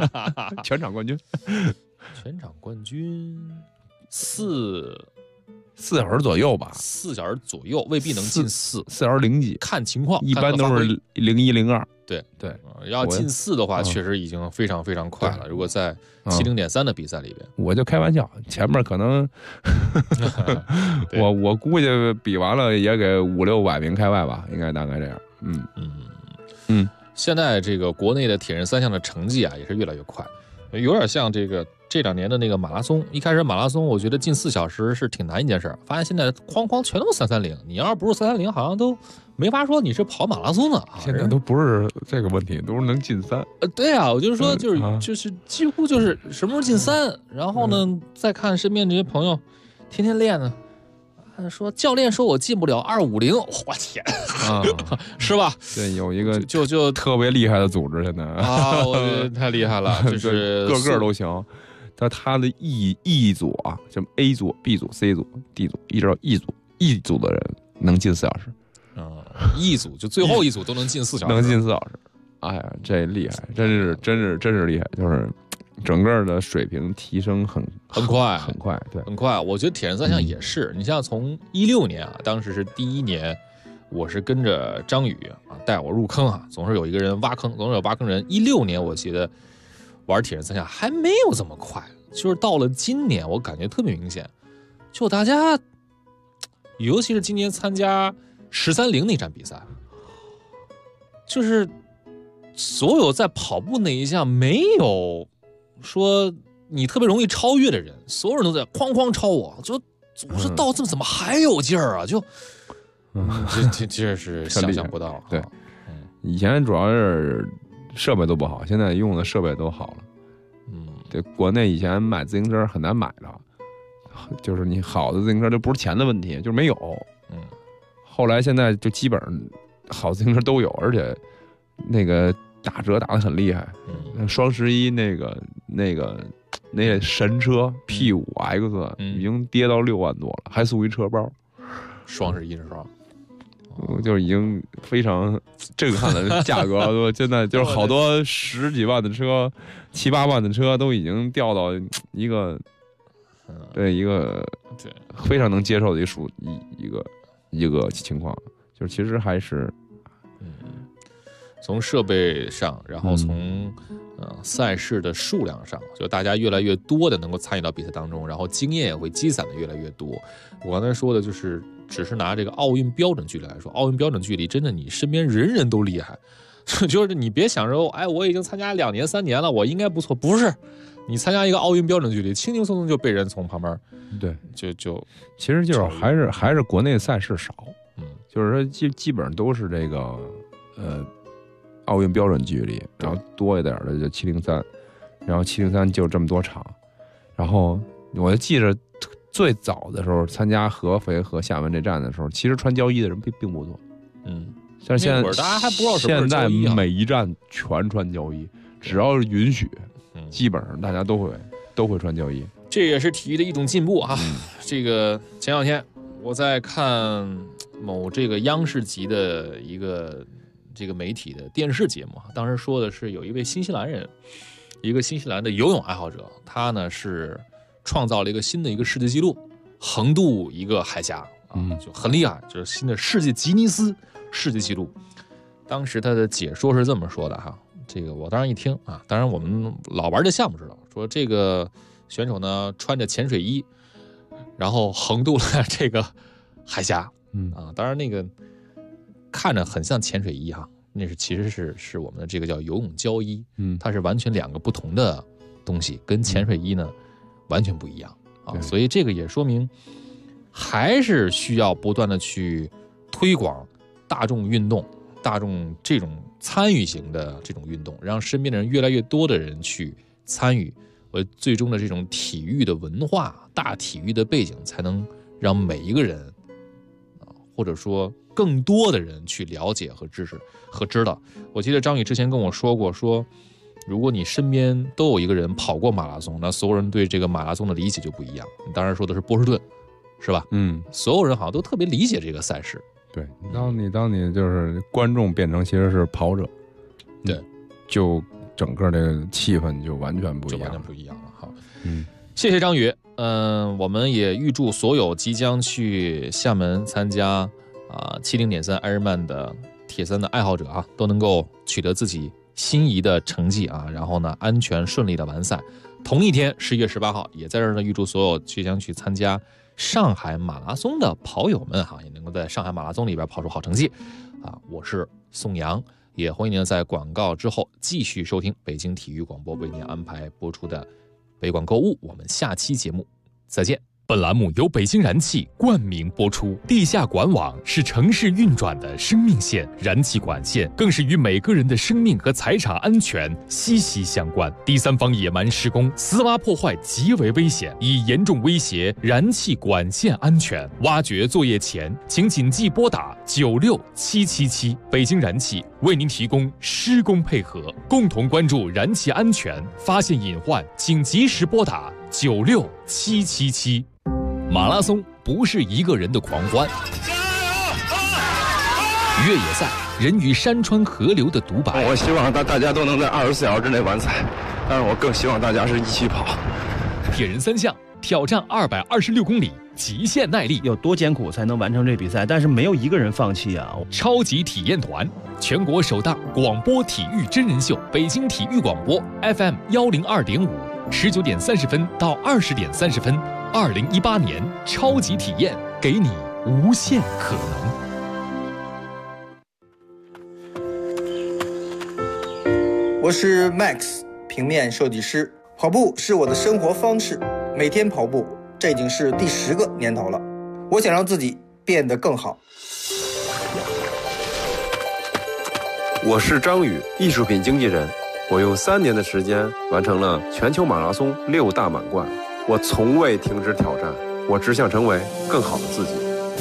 全场冠军。 全场冠军4 4小时左右吧 ，4小时左右未必能进4 小时0几， 看情况， 一般都是01、02。 对，要进4的话，确实已经非常非常快了。如果在70.3的比赛里边， 我就开玩笑，前面可能我估计比完了也给5、600名开外吧，应该大概这样。 现在这个国内的铁人3项的成绩啊，也是越来越快，有点像这2年的那个马拉松。一开始马拉松，我觉得进4小时是挺难一件事，发现现在哐全都是330，你要是不是330，好像都没法说你是跑马拉松的。 现在都不是这个问题，都是能进3。 对啊，我就是说，就是几乎就是什么时候进3，然后呢，再看身边这些朋友，天天练呢。说教练说我进不了250，我天是吧？ 对，有一个就特别厉害的组织，现在啊，我觉得太厉害了，就是个都行。他的 E 组啊，什么 A 组、B 组、C 组、D 组，一直到 E 组的人能进4小时。 E 组就最后一组都能进4小时， 能进4小时。哎呀，这厉害，真是厉害，就是整个的水平提升很快，对， 很快。我觉得铁人3项也是，你像从16年啊，当时是第1年，我是跟着张宇啊带我入坑啊，总是有一个人挖坑，总是有挖坑人。16年我记得玩铁人3项还没有这么快，就是到了今年，我感觉特别明显，就大家，尤其是今年参加13.0那站比赛，就是所有在跑步那一项没有说你特别容易超越的人，所有人都在哐超我，就总是到这怎么还有劲儿啊？就，这是想象不到。 对，以前主要是设备都不好，现在用的设备都好了。对，国内以前买自行车很难买的，就是你好的自行车就不是钱的问题，就是没有。后来现在就基本上好自行车都有，而且那个打折打得很厉害。双11那些神车 P5X 已经跌到6万多了，还送一车包。 双11是吧？ 就已经非常震撼的价格了。现在就是好多10几万的车、7、8万的车都已经掉到一个非常能接受的一个情况，就是其实还是从设备上，然后从赛事的数量上，就大家越来越多的能够参与到比赛当中，然后经验也会积攒的越来越多。我刚才说的就是只是拿这个奥运标准距离来说，奥运标准距离真的你身边人人都厉害，就是你别想着我已经参加2年3年了，我应该不错，不是，你参加一个奥运标准距离，轻轻松松就被人从旁边就其实就是还是国内赛事少，就是说基本上都是这个奥运标准距离，然后多一点的就703，然后703就这么多场，然后我就记着最早的时候参加合肥和厦门这站的时候，其实穿胶衣的人并不多，但是现在大家还不知道什么是胶衣，现在每一站全穿胶衣，只要是允许，基本上大家都会穿胶衣。 这也是体育的一种进步啊！这个前2天我在看某这个央视级的一个这个媒体的电视节目，当时说的是有一位新西兰人，一个新西兰的游泳爱好者，他呢是创造了一个新的一个世界纪录，横渡一个海峡就很厉害，就是新的世界吉尼斯世界纪录。当时他的解说是这么说的哈，这个我当时一听啊，当然我们老玩这项目知道，说这个选手呢穿着潜水衣，然后横渡了这个海峡，当然那个看着很像潜水衣哈，那其实是我们的这个叫游泳胶衣，它是完全2个不同的东西，跟潜水衣呢完全不一样啊，所以这个也说明还是需要不断的去推广大众运动，大众这种参与型的这种运动，让身边的人越来越多的人去参与，最终的这种体育的文化、大体育的背景，才能让每一个人或者说更多的人去了解和支持和知道。我记得张宇之前跟我说过，说如果你身边都有一个人跑过马拉松，那所有人对这个马拉松的理解就不一样。你当然说的是波士顿，是吧？所有人好像都特别理解这个赛事。 对，当你就是观众变成其实是跑者， 对， 就整个这个气氛就完全不一样， 了。好，谢谢张宇。 我们也预祝所有即将去厦门参加70.3 Ironman 的铁三的爱好者啊，都能够取得自己心仪的成绩啊，然后呢安全顺利的完赛。同一天11月18号也在这儿呢，预祝所有即将去参加上海马拉松的跑友们也能够在上海马拉松里边跑出好成绩啊！我是宋阳，也欢迎您在广告之后继续收听北京体育广播为您安排播出的北广购物。我们下期节目再见。 本栏目由北京燃气冠名播出。地下管网是城市运转的生命线，燃气管线更是与每个人的生命和财产安全息息相关。第三方野蛮施工、私挖破坏极为危险，已严重威胁燃气管线安全。挖掘作业前，请谨记拨打96777。北京燃气为您提供施工配合，共同关注燃气安全，发现隐患请及时拨打96777。马拉松不是一个人的狂欢，越野赛人与山川河流的独白。 我希望大家都能在24小时之内完赛，但是我更希望大家是一起跑。 铁人三项挑战226公里极限耐力， 有多艰苦才能完成这比赛？但是没有一个人放弃啊！ 超级体验团，全国首档广播体育真人秀，北京体育广播 FM 102.5，19点30分到20点30分。2018年超级体验，给你无限可能。我是 Max， 平面设计师。跑步是我的生活方式，每天跑步，这已经是第10个年头了。我想让自己变得更好。 我是张宇，艺术品经纪人。我用3年的时间完成了全球马拉松6大满贯。我从未停止挑战，我只想成为更好的自己。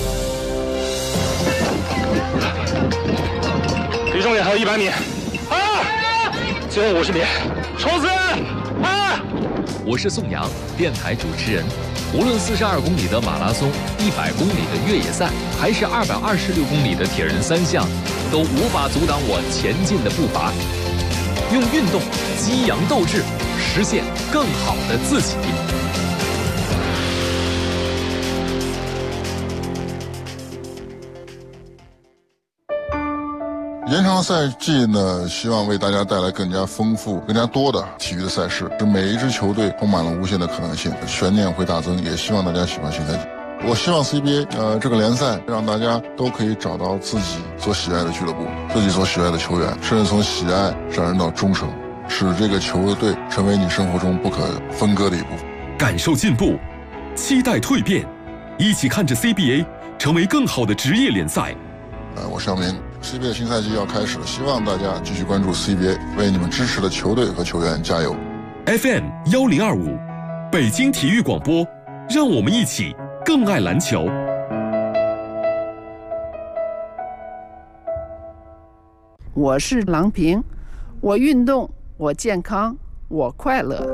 离终点还有100米，最后50米，冲刺！ 我是宋阳，电台主持人。无论42公里的马拉松、100公里的越野赛，还是226公里的铁人三项，都无法阻挡我前进的步伐。用运动激扬斗志，实现更好的自己。 延长赛季呢，希望为大家带来更加丰富、更加多的体育的赛事，使每一支球队充满了无限的可能性，悬念会大增。也希望大家喜欢新赛季。我希望 CBA 这个联赛让大家都可以找到自己所喜爱的俱乐部，自己所喜爱的球员，甚至从喜爱上升到忠诚，使这个球队成为你生活中不可分割的一部分。 感受进步，期待蜕变，一起看着 CBA 成为更好的职业联赛。 我是姚明。CBA 新赛季要开始了，希望大家继续关注 CBA， 为你们支持的球队和球员加油。 FM 1025，北京体育广播，让我们一起更爱篮球。 我是郎平，我运动，我健康，我快乐。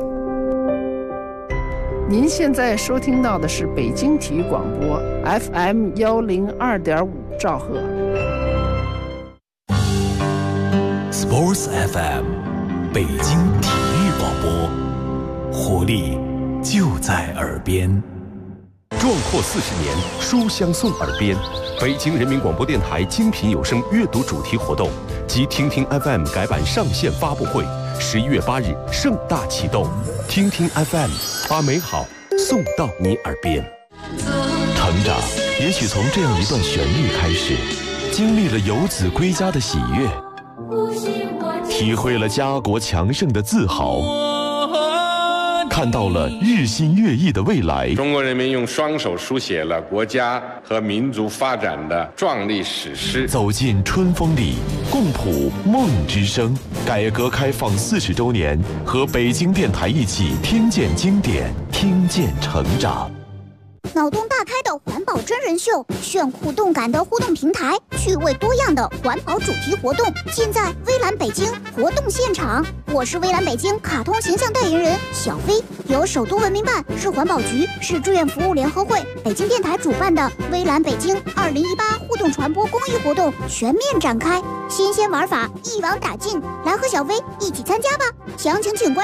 您现在收听到的是北京体育广播 FM 102.5兆赫。 Sports FM， 北京体育广播，活力就在耳边。 壮阔40年，书香送耳边。北京人民广播电台精品有声阅读主题活动及听听 FM 改版上线发布会，11月8日盛大启动。听听 FM， 把美好送到你耳边。成长也许从这样一段旋律开始，经历了游子归家的喜悦，体会了家国强盛的自豪，看到了日新月异的未来。 中国人民用双手书写了国家和民族发展的壮丽史诗。 走进春风里，共谱梦之声。改革开放40周年，和北京电台一起听见经典，听见成长。 脑洞大开的环保真人秀，炫酷动感的互动平台，趣味多样的环保主题活动，尽在微蓝北京活动现场。我是微蓝北京卡通形象代言人小飞，由首都文明办、市环保局、市志愿服务联合会、北京电台主办的微蓝北京2018互动传播公益活动全面展开，新鲜玩法一网打尽，来和小飞一起参加吧！详情请关